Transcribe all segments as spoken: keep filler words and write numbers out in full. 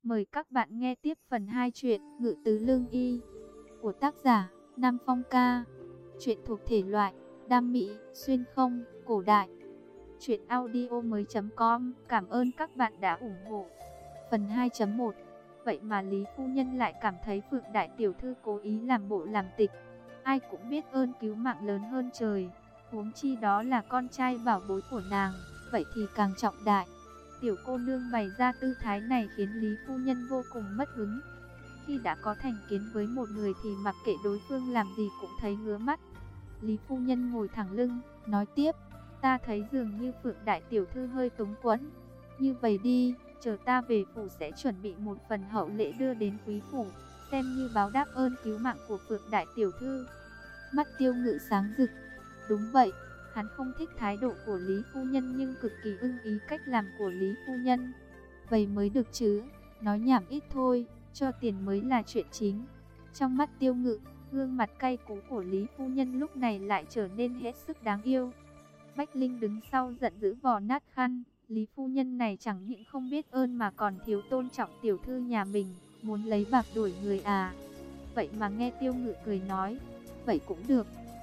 Mời các bạn nghe tiếp phần hai truyện Ngự Tứ Lương Y của tác giả Nam Phong Ca. Truyện thuộc thể loại đam mỹ, xuyên không, cổ đại. Truyện audio mới.com. Cảm ơn các bạn đã ủng hộ. Phần hai chấm một. Vậy mà Lý phu nhân lại cảm thấy Phượng đại tiểu thư cố ý làm bộ làm tịch. Ai cũng biết ơn cứu mạng lớn hơn trời, huống chi đó là con trai bảo bối của nàng, vậy thì càng trọng đại. Tiểu cô nương bày ra tư thái này khiến Lý phu nhân vô cùng mất hứng. Khi đã có thành kiến với một người thì mặc kệ đối phương làm gì cũng thấy ngứa mắt. Lý phu nhân ngồi thẳng lưng, nói tiếp, ta thấy dường như Phượng đại tiểu thư hơi túng quẫn. Như vậy đi, chờ ta về phủ sẽ chuẩn bị một phần hậu lễ đưa đến quý phủ, xem như báo đáp ơn cứu mạng của Phượng đại tiểu thư. Mắt Tiêu Ngự sáng rực. Đúng vậy, hắn không thích thái độ của Lý phu nhân nhưng cực kỳ ưng ý cách làm của Lý phu nhân. Vậy mới được chứ, nói nhảm ít thôi, cho tiền mới là chuyện chính. Trong mắt Tiêu Ngự, gương mặt cay cú của Lý phu nhân lúc này lại trở nên hết sức đáng yêu. Bách Linh đứng sau giận dữ vò nát khăn. Lý phu nhân này chẳng những không biết ơn mà còn thiếu tôn trọng tiểu thư nhà mình, muốn lấy bạc đuổi người à. Vậy mà nghe Tiêu Ngự cười nói, vậy cũng được.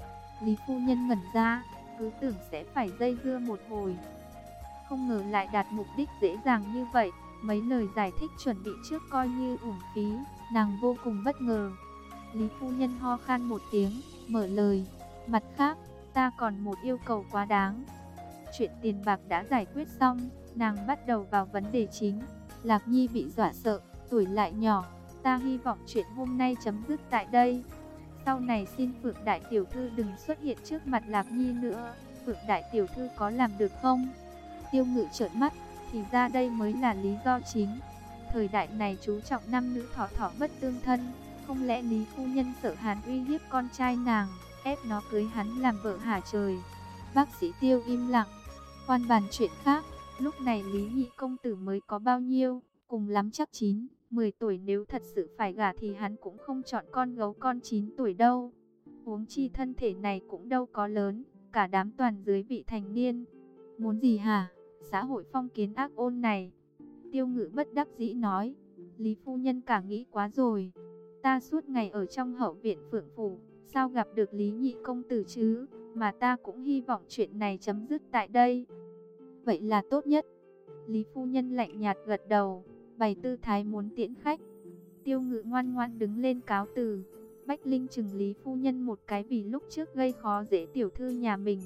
Lý phu nhân ngẩn ra, cứ tưởng sẽ phải dây dưa một hồi, không ngờ lại đạt mục đích dễ dàng như vậy. Mấy lời giải thích chuẩn bị trước coi như uổng phí, nàng vô cùng bất ngờ. Lý phu nhân ho khan một tiếng, mở lời, mặt khác, ta còn một yêu cầu quá đáng. Chuyện tiền bạc đã giải quyết xong, nàng bắt đầu vào vấn đề chính. Lạc Nhi bị dọa sợ, tuổi lại nhỏ, ta hy vọng chuyện hôm nay chấm dứt tại đây. Sau này xin Phượng đại tiểu thư đừng xuất hiện trước mặt Lạc Nhi nữa. Phượng đại tiểu thư có làm được không? Tiêu Ngự trợn mắt, thì ra đây mới là lý do chính. Thời đại này chú trọng nam nữ thỏ thỏ bất tương thân, không lẽ Lý phu nhân sợ hắn uy hiếp con trai nàng, ép nó cưới hắn làm vợ hả trời? Bác sĩ Tiêu im lặng, khoan bàn chuyện khác. Lúc này Lý nhị công tử mới có bao nhiêu, cùng lắm chắc chín, mười tuổi, nếu thật sự phải gả thì hắn cũng không chọn con gấu con chín tuổi đâu. Huống chi thân thể này cũng đâu có lớn, cả đám toàn dưới vị thành niên. Muốn gì hả? Xã hội phong kiến ác ôn này. Tiêu Ngự bất đắc dĩ nói, Lý phu nhân cả nghĩ quá rồi. Ta suốt ngày ở trong hậu viện Phượng phủ, sao gặp được Lý nhị công tử chứ? Mà ta cũng hy vọng chuyện này chấm dứt tại đây. Vậy là tốt nhất. Lý phu nhân lạnh nhạt gật đầu, bày tư thái muốn tiễn khách. Tiêu Ngự ngoan ngoãn đứng lên cáo từ. Bách Linh chừng Lý phu nhân một cái vì lúc trước gây khó dễ tiểu thư nhà mình.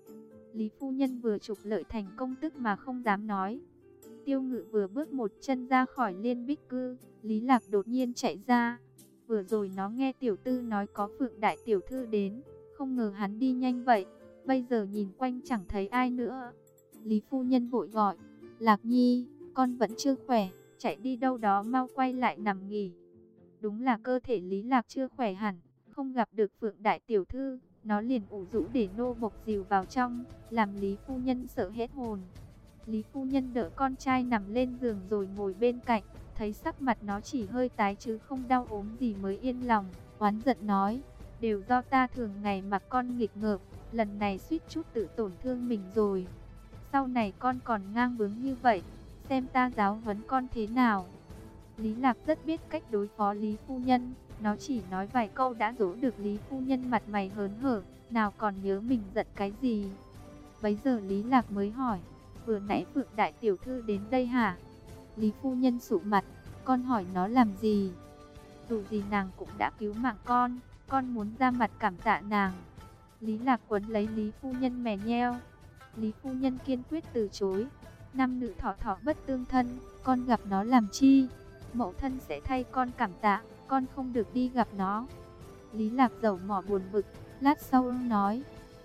Lý phu nhân vừa trục lợi thành công tức mà không dám nói. Tiêu Ngự vừa bước một chân ra khỏi Liên Bích Cư, Lý Lạc đột nhiên chạy ra. Vừa rồi nó nghe tiểu tư nói có Phượng đại tiểu thư đến, không ngờ hắn đi nhanh vậy. Bây giờ nhìn quanh chẳng thấy ai nữa. Lý phu nhân vội gọi, Lạc Nhi, con vẫn chưa khỏe, chạy đi đâu đó mau quay lại nằm nghỉ. Đúng là cơ thể Lý Lạc chưa khỏe hẳn, không gặp được Phượng đại tiểu thư, nó liền ủ rũ để nô bộc dìu vào trong, làm Lý phu nhân sợ hết hồn. Lý phu nhân đỡ con trai nằm lên giường rồi ngồi bên cạnh, thấy sắc mặt nó chỉ hơi tái chứ không đau ốm gì mới yên lòng, oán giận nói, đều do ta thường ngày mặc con nghịch ngợm, lần này suýt chút tự tổn thương mình rồi. Sau này con còn ngang bướng như vậy, xem ta giáo huấn con thế nào. Lý Lạc rất biết cách đối phó Lý phu nhân, nó chỉ nói vài câu đã dỗ được Lý phu nhân mặt mày hớn hở, nào còn nhớ mình giận cái gì. Bấy giờ Lý Lạc mới hỏi, vừa nãy Phượng đại tiểu thư đến đây hả? Lý phu nhân sụ mặt, con hỏi nó làm gì? Dù gì nàng cũng đã cứu mạng con, con muốn ra mặt cảm tạ nàng. Lý Lạc quấn lấy Lý phu nhân mè nheo. Lý phu nhân kiên quyết từ chối, nam nữ thỏ thỏ bất tương thân, con gặp nó làm chi? Mẫu thân sẽ thay con cảm tạ, con không được đi gặp nó. Lý Lạc dầu mỏ buồn bực, lát sau nói,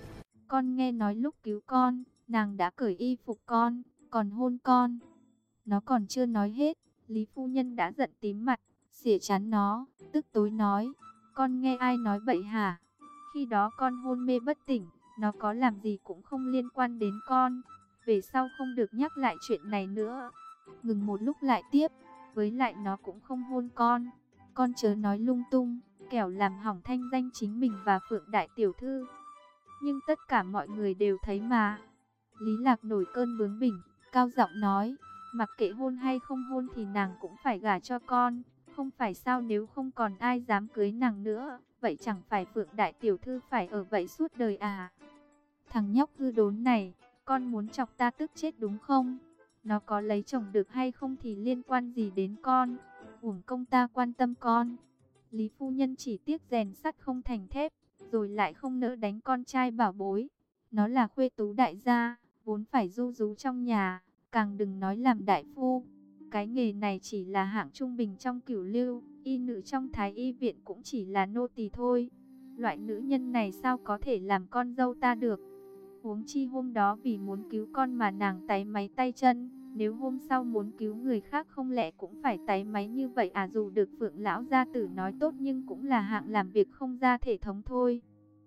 con nghe nói lúc cứu con, nàng đã cởi y phục con, còn hôn con. Nó còn chưa nói hết, Lý phu nhân đã giận tím mặt, xỉa chán nó, tức tối nói, con nghe ai nói bậy hả? Khi đó con hôn mê bất tỉnh, nó có làm gì cũng không liên quan đến con. Về sau không được nhắc lại chuyện này nữa. Ngừng một lúc lại tiếp, với lại nó cũng không hôn con. Con chớ nói lung tung, kẻo làm hỏng thanh danh chính mình và Phượng đại tiểu thư. Nhưng tất cả mọi người đều thấy mà. Lý Lạc nổi cơn bướng bỉnh, cao giọng nói, Mặc kệ hôn hay không hôn thì nàng cũng phải gả cho con. Không phải sao, nếu không còn ai dám cưới nàng nữa. Vậy chẳng phải Phượng đại tiểu thư phải ở vậy suốt đời à? Thằng nhóc hư đốn này, con muốn chọc ta tức chết đúng không? Nó có lấy chồng được hay không thì liên quan gì đến con? Uổng công ta quan tâm con. Lý phu nhân chỉ tiếc rèn sắt không thành thép, rồi lại không nỡ đánh con trai bảo bối. Nó là khuê tú đại gia, vốn phải ru rú trong nhà, càng đừng nói làm đại phu. Cái nghề này chỉ là hạng trung bình trong cửu lưu, y nữ trong thái y viện cũng chỉ là nô tỳ thôi. Loại nữ nhân này sao có thể làm con dâu ta được? Huống chi hôm đó vì muốn cứu con mà nàng táy máy tay chân, nếu hôm sau muốn cứu người khác không lẽ cũng phải táy máy như vậy à? Dù được Phượng lão gia tử nói tốt nhưng cũng là hạng làm việc không ra thể thống thôi.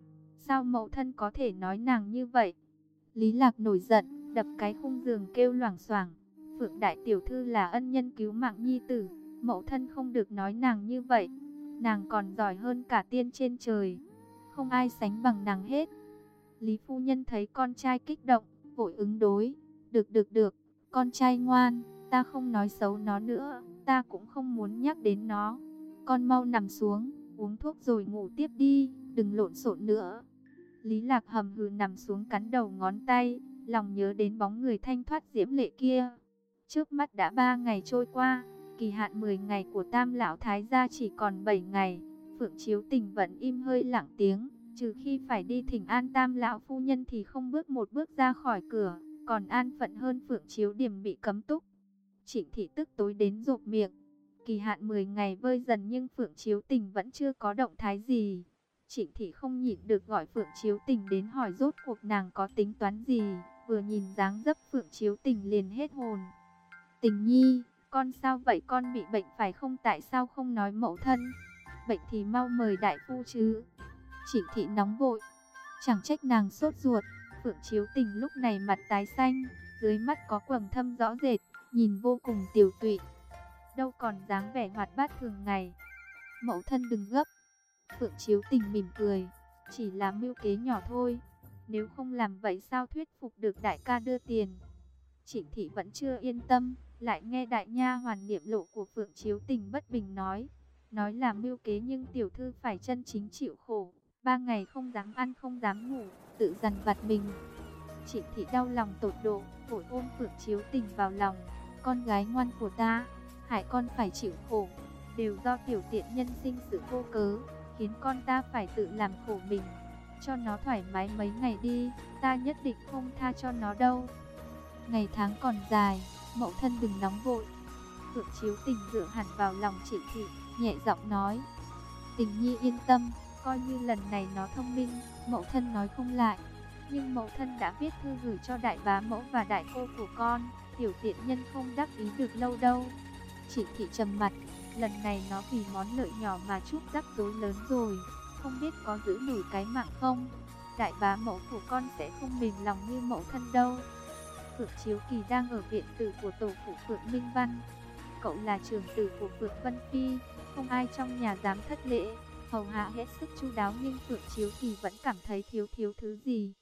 Sao mẫu thân có thể nói nàng như vậy? Lý Lạc nổi giận, đập cái khung giường kêu loảng xoảng. Phượng đại tiểu thư là ân nhân cứu mạng nhi tử, mẫu thân không được nói nàng như vậy. Nàng còn giỏi hơn cả tiên trên trời, không ai sánh bằng nàng hết. Lý phu nhân thấy con trai kích động, vội ứng đối. Được được được, con trai ngoan, ta không nói xấu nó nữa, ta cũng không muốn nhắc đến nó. Con mau nằm xuống, uống thuốc rồi ngủ tiếp đi, đừng lộn xộn nữa. Lý Lạc hầm hừ nằm xuống cắn đầu ngón tay, lòng nhớ đến bóng người thanh thoát diễm lệ kia. Trước mắt đã ba ngày trôi qua, kỳ hạn mười ngày của Tam lão thái gia chỉ còn bảy ngày. Phượng Chiếu Tình vẫn im hơi lặng tiếng, trừ khi phải đi thỉnh an Tam lão phu nhân thì không bước một bước ra khỏi cửa. Còn an phận hơn Phượng Chiếu Điểm bị cấm túc. Trịnh thị tức tối đến rộp miệng. Kỳ hạn mười ngày vơi dần nhưng Phượng Chiếu Tình vẫn chưa có động thái gì. Trịnh thị không nhịn được gọi Phượng Chiếu Tình đến hỏi rốt cuộc nàng có tính toán gì. Vừa nhìn dáng dấp Phượng Chiếu Tình liền hết hồn. Tình nhi, con sao vậy? Con bị bệnh phải không? Tại sao không nói mẫu thân? Bệnh thì mau mời đại phu chứ. Trịnh thị nóng vội. Chẳng trách nàng sốt ruột. Phượng Chiếu Tình lúc này mặt tái xanh, dưới mắt có quầng thâm rõ rệt, nhìn vô cùng tiều tụy. Đâu còn dáng vẻ hoạt bát thường ngày. Mẫu thân đừng gấp. Phượng Chiếu Tình mỉm cười, chỉ là mưu kế nhỏ thôi. Nếu không làm vậy sao thuyết phục được đại ca đưa tiền? Trịnh thị vẫn chưa yên tâm, lại nghe đại nha hoàn Niệm Lộ của Phượng Chiếu Tình bất bình nói. Nói là mưu kế nhưng tiểu thư phải chân chính chịu khổ. Ba ngày không dám ăn không dám ngủ, tự dằn vặt mình. Trịnh thị đau lòng tột độ, vội ôm Phượng Chiếu Tình vào lòng. Con gái ngoan của ta, hại con phải chịu khổ, đều do tiểu tiện nhân sinh sự vô cớ, khiến con ta phải tự làm khổ mình. Cho nó thoải mái mấy ngày đi, ta nhất định không tha cho nó đâu. Ngày tháng còn dài, mẫu thân đừng nóng vội. Phượng Chiếu Tình dựa hẳn vào lòng Trịnh thị, nhẹ giọng nói. Tình nhi yên tâm, coi như lần này nó thông minh, mẫu thân nói không lại. Nhưng mẫu thân đã viết thư gửi cho đại bá mẫu và đại cô của con, tiểu tiện nhân không đắc ý được lâu đâu. Trịnh thị trầm mặt, lần này nó vì món lợi nhỏ mà chuốc rắc rối lớn rồi, không biết có giữ nổi cái mạng không. Đại bá mẫu của con sẽ không mềm lòng như mẫu thân đâu. Phượng Chiếu Kỳ đang ở viện tử của tổ phụ Phượng Minh Văn. Cậu là trưởng tử của Phượng Vân Phi, không ai trong nhà dám thất lễ, hầu hạ hết sức chu đáo, nhưng Phượng Chiếu Kỳ vẫn cảm thấy thiếu thiếu thứ gì.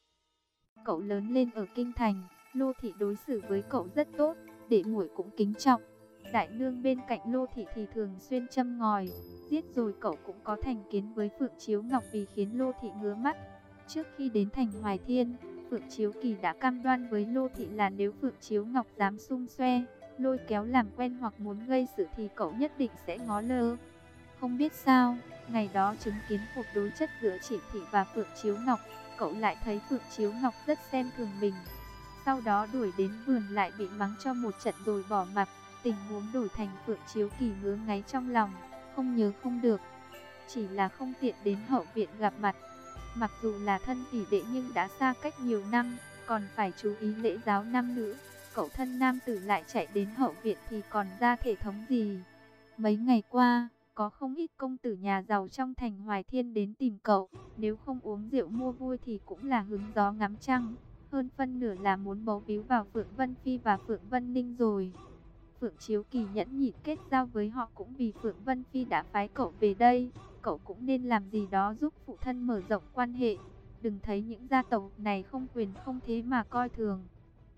Cậu lớn lên ở kinh thành, Lô thị đối xử với cậu rất tốt, đệ muội cũng kính trọng. Đại nương bên cạnh Lô thị thì thường xuyên châm ngòi, giết rồi cậu cũng có thành kiến với Phượng Chiếu Ngọc vì khiến Lô thị ngứa mắt. Trước khi đến thành Hoài Thiên, Phượng Chiếu Kỳ đã cam đoan với Lô thị là nếu Phượng Chiếu Ngọc dám xung xoe, lôi kéo làm quen hoặc muốn gây sự thì cậu nhất định sẽ ngó lơ. Không biết sao, ngày đó chứng kiến cuộc đối chất giữa Trịnh thị và Phượng Chiếu Ngọc, cậu lại thấy Phượng Chiếu Ngọc rất xem thường mình. Sau đó đuổi đến vườn lại bị mắng cho một trận rồi bỏ mặc. Tình huống đổi thành Phượng Chiếu Kỳ ngứa ngáy trong lòng, không nhớ không được. Chỉ là không tiện đến hậu viện gặp mặt. Mặc dù là thân tỷ đệ nhưng đã xa cách nhiều năm, còn phải chú ý lễ giáo nam nữ. Cậu thân nam tử lại chạy đến hậu viện thì còn ra thể thống gì. Mấy ngày qua, có không ít công tử nhà giàu trong thành Hoài Thiên đến tìm cậu. Nếu không uống rượu mua vui thì cũng là hứng gió ngắm trăng. Hơn phân nửa là muốn bấu víu vào Phượng Vân Phi và Phượng Vân Ninh rồi. Phượng Chiếu Kỳ nhẫn nhịn kết giao với họ cũng vì Phượng Vân Phi đã phái cậu về đây. Cậu cũng nên làm gì đó giúp phụ thân mở rộng quan hệ. Đừng thấy những gia tộc này không quyền không thế mà coi thường.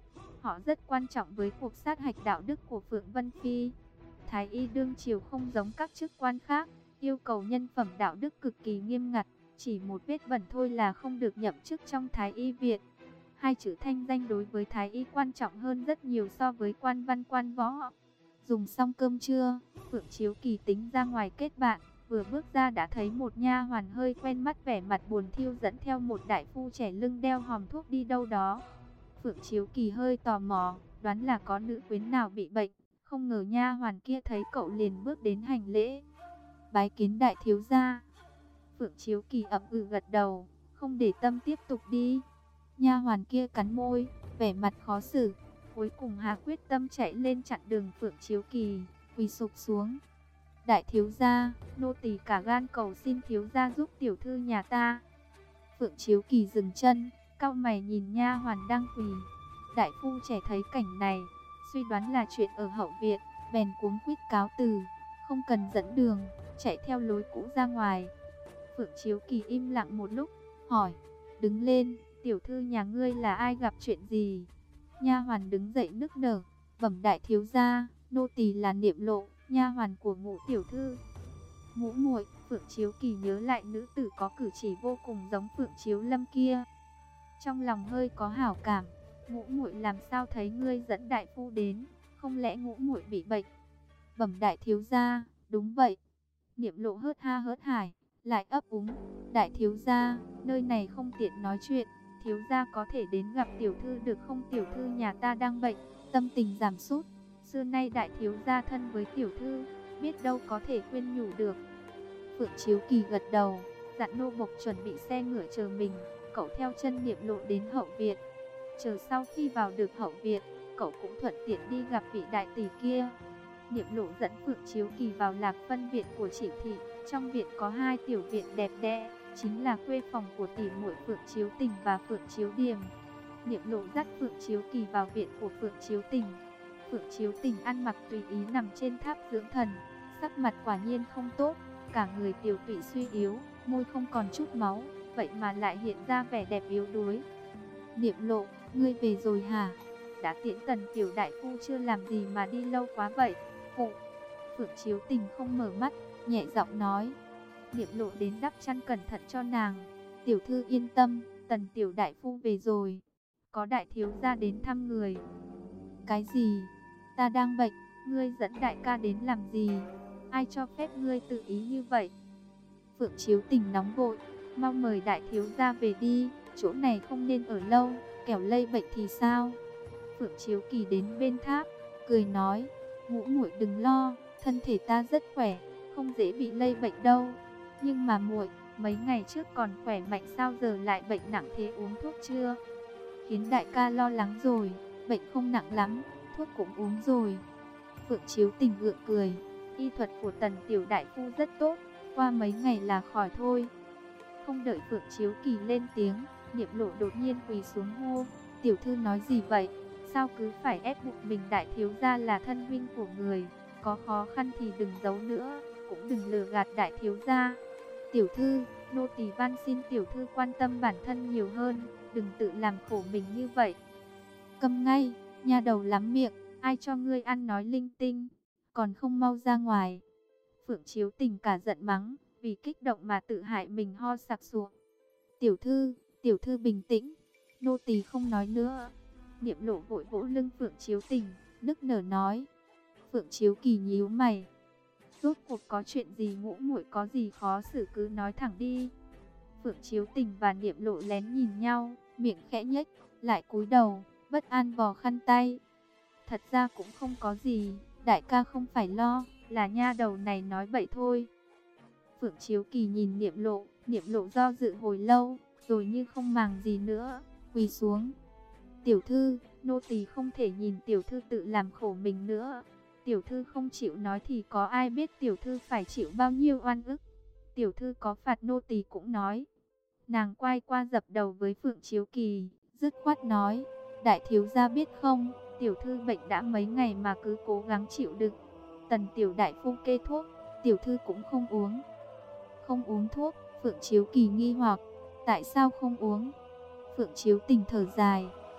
Họ rất quan trọng với cuộc sát hạch đạo đức của Phượng Vân Phi. Thái y đương triều không giống các chức quan khác, yêu cầu nhân phẩm đạo đức cực kỳ nghiêm ngặt, chỉ một vết bẩn thôi là không được nhậm chức trong Thái y viện. Hai chữ thanh danh đối với Thái y quan trọng hơn rất nhiều so với quan văn quan võ. Dùng xong cơm trưa, Phượng Chiếu Kỳ tính ra ngoài kết bạn, vừa bước ra đã thấy một nha hoàn hơi quen mắt vẻ mặt buồn thiu dẫn theo một đại phu trẻ lưng đeo hòm thuốc đi đâu đó. Phượng Chiếu Kỳ hơi tò mò, đoán là có nữ quyến nào bị bệnh, không ngờ nha hoàn kia thấy cậu liền bước đến hành lễ. Bái kiến đại thiếu gia. Phượng Chiếu Kỳ ậm ừ gật đầu, không để tâm tiếp tục đi. Nha hoàn kia cắn môi, vẻ mặt khó xử. Cuối cùng hà quyết tâm chạy lên chặn đường Phượng Chiếu Kỳ, quỳ sụp xuống. Đại thiếu gia, nô tỳ cả gan cầu xin thiếu gia giúp tiểu thư nhà ta. Phượng Chiếu Kỳ dừng chân, cau mày nhìn nha hoàn đang quỳ. Đại phu trẻ thấy cảnh này, suy đoán là chuyện ở hậu viện, bèn cuống quýt cáo từ, không cần dẫn đường, chạy theo lối cũ ra ngoài. Phượng Chiếu Kỳ im lặng một lúc, hỏi, đứng lên, tiểu thư nhà ngươi là ai, gặp chuyện gì? Nha hoàn đứng dậy nức nở, bẩm đại thiếu gia, nô tỳ là Niệm Lộ, nha hoàn của Ngũ tiểu thư. Ngũ muội. Phượng Chiếu Kỳ nhớ lại nữ tử có cử chỉ vô cùng giống Phượng Chiếu Lâm kia, trong lòng hơi có hảo cảm. Ngũ muội làm sao thấy ngươi dẫn đại phu đến, không lẽ Ngũ muội bị bệnh? Bẩm đại thiếu gia, đúng vậy. Niệm Lộ hớt ha hớt hải, lại ấp úng, đại thiếu gia, nơi này không tiện nói chuyện, thiếu gia có thể đến gặp tiểu thư được không? Tiểu thư nhà ta đang bệnh, tâm tình giảm sút, xưa nay đại thiếu gia thân với tiểu thư, biết đâu có thể khuyên nhủ được. Phượng Chiếu Kỳ gật đầu, dặn nô bộc chuẩn bị xe ngựa chờ mình, cậu theo chân Niệm Lộ đến hậu viện. Chờ sau khi vào được hậu viện, cậu cũng thuận tiện đi gặp vị đại tỷ kia. Niệm Lộ dẫn Phượng Chiếu Kỳ vào Lạc Phân viện của Chỉ thị. Trong viện có hai tiểu viện đẹp đẽ, chính là khuê phòng của tỷ muội Phượng Chiếu Tình và Phượng Chiếu Điềm. Niệm Lộ dắt Phượng Chiếu Kỳ vào viện của Phượng Chiếu Tình. Phượng Chiếu Tình ăn mặc tùy ý nằm trên tháp dưỡng thần, sắc mặt quả nhiên không tốt, cả người tiểu tụy suy yếu, môi không còn chút máu, vậy mà lại hiện ra vẻ đẹp yếu đuối. Niệm Lộ, ngươi về rồi hả? Đã tiễn Tần tiểu đại phu chưa, làm gì mà đi lâu quá vậy? Phụ. Phượng Chiếu Tình không mở mắt, nhẹ giọng nói. Niệm Lộ đến đắp chăn cẩn thận cho nàng. Tiểu thư yên tâm, Tần tiểu đại phu về rồi. Có đại thiếu gia đến thăm người. Cái gì? Ta đang bệnh, ngươi dẫn đại ca đến làm gì? Ai cho phép ngươi tự ý như vậy? Phượng Chiếu Tình nóng vội, mau mời đại thiếu gia về đi, chỗ này không nên ở lâu, kẻo lây bệnh thì sao? Phượng Chiếu Kỳ đến bên tháp, cười nói, Ngũ muội đừng lo, thân thể ta rất khỏe, không dễ bị lây bệnh đâu. Nhưng mà muội, mấy ngày trước còn khỏe mạnh sao giờ lại bệnh nặng thế, uống thuốc chưa? Khiến đại ca lo lắng rồi, bệnh không nặng lắm, thuốc cũng uống rồi. Phượng Chiếu Tình gượng cười, y thuật của Tần tiểu đại phu rất tốt, qua mấy ngày là khỏi thôi. Không đợi Phượng Chiếu Kỳ lên tiếng, Niệm Lộ đột nhiên quỳ xuống hô, tiểu thư nói gì vậy? Sao cứ phải ép buộc mình? Đại thiếu gia là thân huynh của người, có khó khăn thì đừng giấu nữa, cũng đừng lừa gạt đại thiếu gia. Tiểu thư, nô tỳ van xin tiểu thư quan tâm bản thân nhiều hơn, đừng tự làm khổ mình như vậy. Câm ngay, nha đầu lắm miệng, ai cho ngươi ăn nói linh tinh, còn không mau ra ngoài. Phượng Chiếu Tình cả giận mắng, vì kích động mà tự hại mình ho sặc sụa. Tiểu thư, tiểu thư bình tĩnh, nô tỳ không nói nữa. Niệm Lộ vội vỗ lưng Phượng Chiếu Tình, nức nở nói. Phượng Chiếu Kỳ nhíu mày, rốt cuộc có chuyện gì? Ngũ muội có gì khó xử cứ nói thẳng đi. Phượng Chiếu Tình và Niệm Lộ lén nhìn nhau, miệng khẽ nhếch, lại cúi đầu, bất an vò khăn tay. Thật ra cũng không có gì, đại ca không phải lo, là nha đầu này nói bậy thôi. Phượng Chiếu Kỳ nhìn Niệm Lộ, Niệm Lộ do dự hồi lâu, rồi như không màng gì nữa, quỳ xuống. Tiểu thư, nô tỳ không thể nhìn tiểu thư tự làm khổ mình nữa. Tiểu thư không chịu nói thì có ai biết tiểu thư phải chịu bao nhiêu oan ức. Tiểu thư có phạt nô tỳ cũng nói. Nàng quay qua dập đầu với Phượng Chiếu Kỳ, dứt khoát nói, đại thiếu gia biết không, tiểu thư bệnh đã mấy ngày mà cứ cố gắng chịu đựng. Tần tiểu đại phu kê thuốc, tiểu thư cũng không uống. Không uống thuốc? Phượng Chiếu Kỳ nghi hoặc, tại sao không uống? Phượng Chiếu Tình thở dài,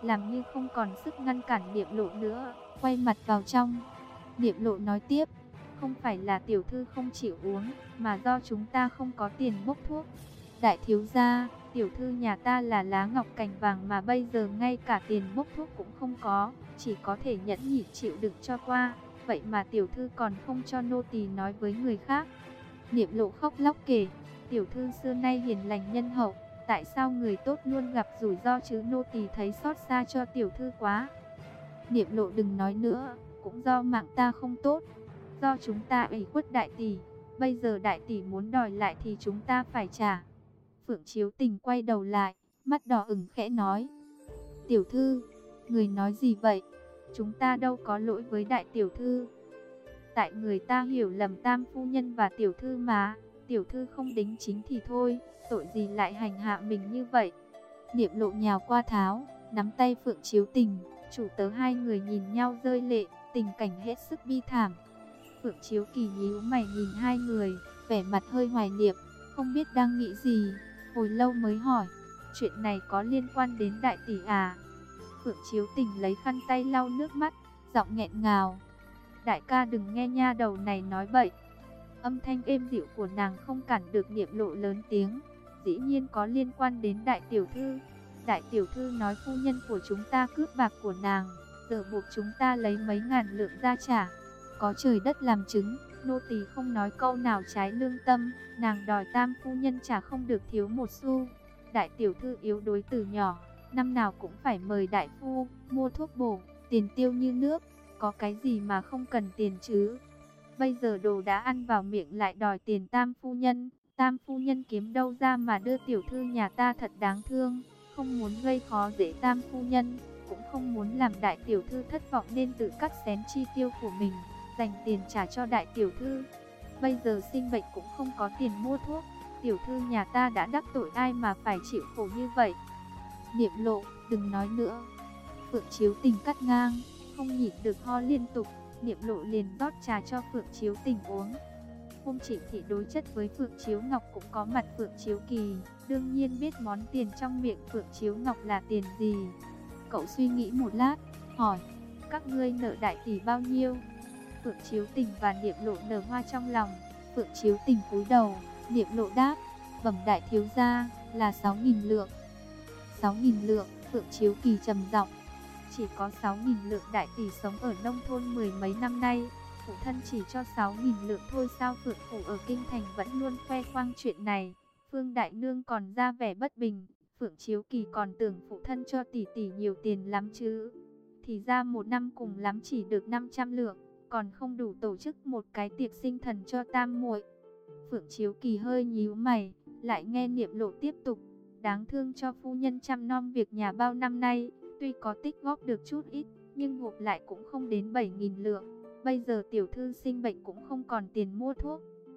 làm như không còn sức ngăn cản Niệm Lộ nữa, quay mặt vào trong. Niệm Lộ nói tiếp, không phải là tiểu thư không chịu uống, mà do chúng ta không có tiền bốc thuốc. Đại thiếu gia, tiểu thư nhà ta là lá ngọc cành vàng mà bây giờ ngay cả tiền bốc thuốc cũng không có, chỉ có thể nhẫn nhịn chịu đựng cho qua. Vậy mà tiểu thư còn không cho nô tỳ nói với người khác. Niệm Lộ khóc lóc kể, tiểu thư xưa nay hiền lành nhân hậu, tại sao người tốt luôn gặp rủi ro chứ, nô tỳ thấy xót xa cho tiểu thư quá. Niệm Lộ đừng nói nữa, cũng do mạng ta không tốt, do chúng ta ủy khuất đại tỷ, bây giờ đại tỷ muốn đòi lại thì chúng ta phải trả. Phượng Chiếu Tình quay đầu lại, mắt đỏ ửng khẽ nói, tiểu thư, người nói gì vậy? Chúng ta đâu có lỗi với đại tiểu thư. Tại người ta hiểu lầm tam phu nhân và tiểu thư mà, tiểu thư không đính chính thì thôi, tội gì lại hành hạ mình như vậy. Niệm Lộ nhào qua tháo, nắm tay Phượng Chiếu Tình, chủ tớ hai người nhìn nhau rơi lệ, tình cảnh hết sức bi thảm. Phượng Chiếu Kỳ nhíu mày nhìn hai người, vẻ mặt hơi hoài niệm, không biết đang nghĩ gì, hồi lâu mới hỏi, chuyện này có liên quan đến đại tỷ à? Phượng Chiếu Tình lấy khăn tay lau nước mắt, giọng nghẹn ngào, đại ca đừng nghe nha đầu này nói bậy. Âm thanh êm dịu của nàng không cản được Niệm Lộ lớn tiếng, dĩ nhiên có liên quan đến đại tiểu thư. Đại tiểu thư nói phu nhân của chúng ta cướp bạc của nàng, giờ buộc chúng ta lấy mấy ngàn lượng ra trả. Có trời đất làm chứng, nô tỳ không nói câu nào trái lương tâm, nàng đòi tam phu nhân trả không được thiếu một xu. Đại tiểu thư yếu đuối từ nhỏ, năm nào cũng phải mời đại phu mua thuốc bổ, tiền tiêu như nước, có cái gì mà không cần tiền chứ. Bây giờ đồ đã ăn vào miệng lại đòi tiền tam phu nhân, tam phu nhân kiếm đâu ra mà đưa tiểu thư nhà ta, thật đáng thương. Không muốn gây khó dễ tam phu nhân, cũng không muốn làm đại tiểu thư thất vọng nên tự cắt xén chi tiêu của mình, dành tiền trả cho đại tiểu thư. Bây giờ sinh bệnh cũng không có tiền mua thuốc, tiểu thư nhà ta đã đắc tội ai mà phải chịu khổ như vậy. Niệm Lộ, đừng nói nữa. Phượng Chiếu Tình cắt ngang, không nhịn được ho liên tục. Niệm Lộ liền rót trà cho Phượng Chiếu Tình uống. Hôm Trịnh thị đối chất với Phượng Chiếu Ngọc cũng có mặt Phượng Chiếu Kỳ, đương nhiên biết món tiền trong miệng Phượng Chiếu Ngọc là tiền gì. Cậu suy nghĩ một lát, hỏi, các ngươi nợ đại tỷ bao nhiêu? Phượng Chiếu Tình và Niệm Lộ nở hoa trong lòng. Phượng Chiếu Tình cúi đầu, Niệm Lộ đáp, bẩm đại thiếu gia, là sáu nghìn lượng. sáu nghìn lượng, Phượng Chiếu Kỳ trầm giọng, chỉ có sáu nghìn lượng, đại tỷ sống ở nông thôn mười mấy năm nay, phụ thân chỉ cho sáu nghìn lượng thôi sao? Phượng phủ ở kinh thành vẫn luôn khoe khoang chuyện này, Phương đại nương còn ra vẻ bất bình. Phượng Chiếu Kỳ còn tưởng phụ thân cho tỷ tỷ nhiều tiền lắm chứ, thì ra một năm cùng lắm chỉ được năm trăm lượng, còn không đủ tổ chức một cái tiệc sinh thần cho tam muội. Phượng Chiếu Kỳ hơi nhíu mày, lại nghe Niệm Lộ tiếp tục, đáng thương cho phu nhân chăm nom việc nhà bao năm nay, tuy có tích góp được chút ít, nhưng gộp lại cũng không đến bảy nghìn lượng. Bây giờ tiểu thư sinh bệnh cũng không còn tiền mua thuốc.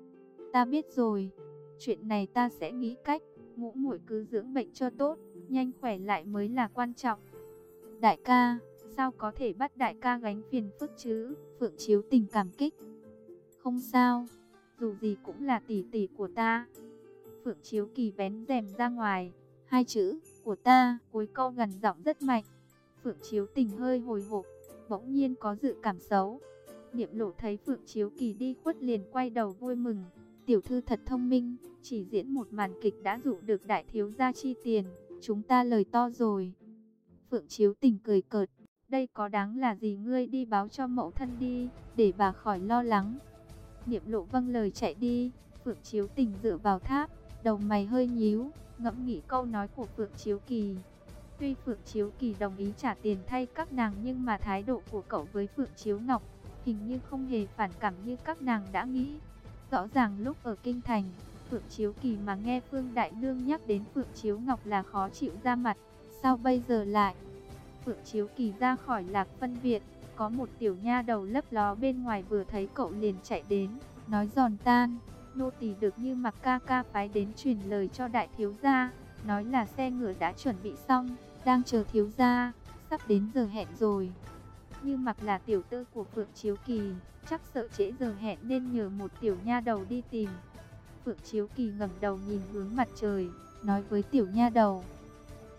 Ta biết rồi, chuyện này ta sẽ nghĩ cách, ngũ muội cứ dưỡng bệnh cho tốt, nhanh khỏe lại mới là quan trọng. Đại ca, sao có thể bắt đại ca gánh phiền phức chứ? Phượng Chiếu Tình cảm kích. Không sao, dù gì cũng là tỷ tỷ của ta. Phượng Chiếu Kỳ vén rèm ra ngoài, hai chữ của ta cuối câu gần giọng rất mạnh. Phượng Chiếu Tình hơi hồi hộp, bỗng nhiên có dự cảm xấu. Niệm Lộ thấy Phượng Chiếu Kỳ đi khuất liền quay đầu vui mừng, tiểu thư thật thông minh, chỉ diễn một màn kịch đã dụ được đại thiếu gia chi tiền, chúng ta lời to rồi. Phượng Chiếu Tình cười cợt, đây có đáng là gì, ngươi đi báo cho mẫu thân đi, để bà khỏi lo lắng. Niệm Lộ vâng lời chạy đi. Phượng Chiếu Tình dựa vào tháp, đầu mày hơi nhíu, ngẫm nghĩ câu nói của Phượng Chiếu Kỳ. Tuy Phượng Chiếu Kỳ đồng ý trả tiền thay các nàng, nhưng mà thái độ của cậu với Phượng Chiếu Ngọc hình như không hề phản cảm như các nàng đã nghĩ. Rõ ràng lúc ở kinh thành, Phượng Chiếu Kỳ mà nghe Phương Đại Nương nhắc đến Phượng Chiếu Ngọc là khó chịu ra mặt, sao bây giờ lại? Phượng Chiếu Kỳ ra khỏi Lạc Phân Viện, có một tiểu nha đầu lấp ló bên ngoài vừa thấy cậu liền chạy đến, nói giòn tan, nô tỳ được Như Mặc ca ca phái đến truyền lời cho đại thiếu gia, nói là xe ngựa đã chuẩn bị xong, đang chờ thiếu gia, sắp đến giờ hẹn rồi. Như Mặc là tiểu tư của Phượng Chiếu Kỳ, chắc sợ trễ giờ hẹn nên nhờ một tiểu nha đầu đi tìm. Phượng Chiếu Kỳ ngẩng đầu nhìn hướng mặt trời, nói với tiểu nha đầu,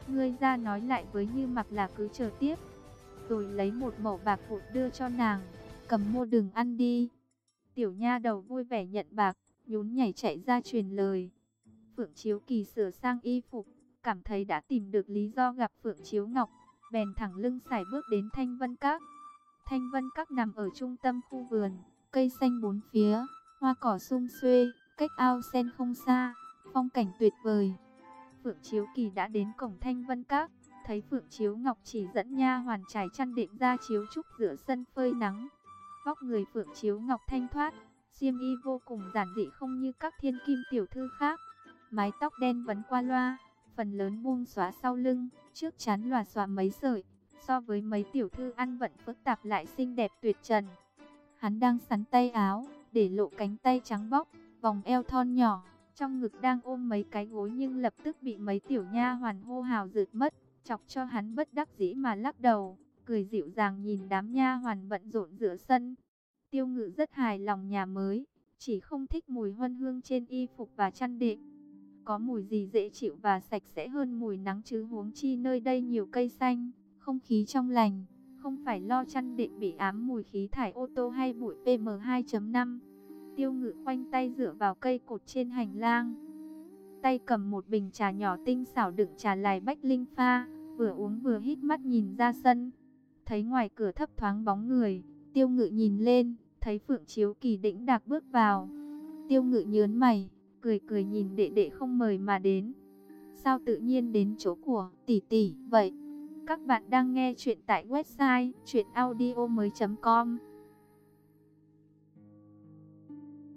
Ngươi ra nói lại với Như Mặc là cứ chờ tiếp. Rồi lấy một mẩu bạc vụn đưa cho nàng, cầm mua đừng ăn đi. Tiểu nha đầu vui vẻ nhận bạc, nhún nhảy chạy ra truyền lời. Phượng Chiếu Kỳ sửa sang y phục, cảm thấy đã tìm được lý do gặp Phượng Chiếu Ngọc, bèn thẳng lưng sải bước đến Thanh Vân Các. Thanh Vân Các nằm ở trung tâm khu vườn, cây xanh bốn phía, hoa cỏ sum xuê, cách ao sen không xa, phong cảnh tuyệt vời. Phượng Chiếu Kỳ đã đến cổng Thanh Vân Các, thấy Phượng Chiếu Ngọc chỉ dẫn nha hoàn trải chăn đệm ra chiếu trúc giữa sân phơi nắng. Vóc người Phượng Chiếu Ngọc thanh thoát, xiêm y vô cùng giản dị không như các thiên kim tiểu thư khác. Mái tóc đen vấn qua loa, phần lớn buông xóa sau lưng, trước trán lòa xòa mấy sợi, so với mấy tiểu thư ăn vận phức tạp lại xinh đẹp tuyệt trần. Hắn đang sắn tay áo, để lộ cánh tay trắng bóc, vòng eo thon nhỏ, trong ngực đang ôm mấy cái gối nhưng lập tức bị mấy tiểu nha hoàn hô hào rượt mất, chọc cho hắn bất đắc dĩ mà lắc đầu, cười dịu dàng nhìn đám nha hoàn bận rộn giữa sân. Tiêu Ngự rất hài lòng nhà mới, chỉ không thích mùi huân hương trên y phục và chăn đệm. Có mùi gì dễ chịu và sạch sẽ hơn mùi nắng chứ, huống chi nơi đây nhiều cây xanh, không khí trong lành, không phải lo chăn đệm bị ám mùi khí thải ô tô hay bụi P M hai chấm năm. Tiêu Ngự khoanh tay dựa vào cây cột trên hành lang, tay cầm một bình trà nhỏ tinh xảo đựng trà lài bách linh pha, vừa uống vừa hít mắt nhìn ra sân. Thấy ngoài cửa thấp thoáng bóng người, Tiêu Ngự nhìn lên, thấy Phượng Chiếu Kỳ đĩnh đạc bước vào. Tiêu Ngự nhớn mày, cười cười nhìn đệ đệ không mời mà đến. Sao tự nhiên đến chỗ của tỷ tỷ vậy? Các bạn đang nghe chuyện tại website truyện audio mới chấm com.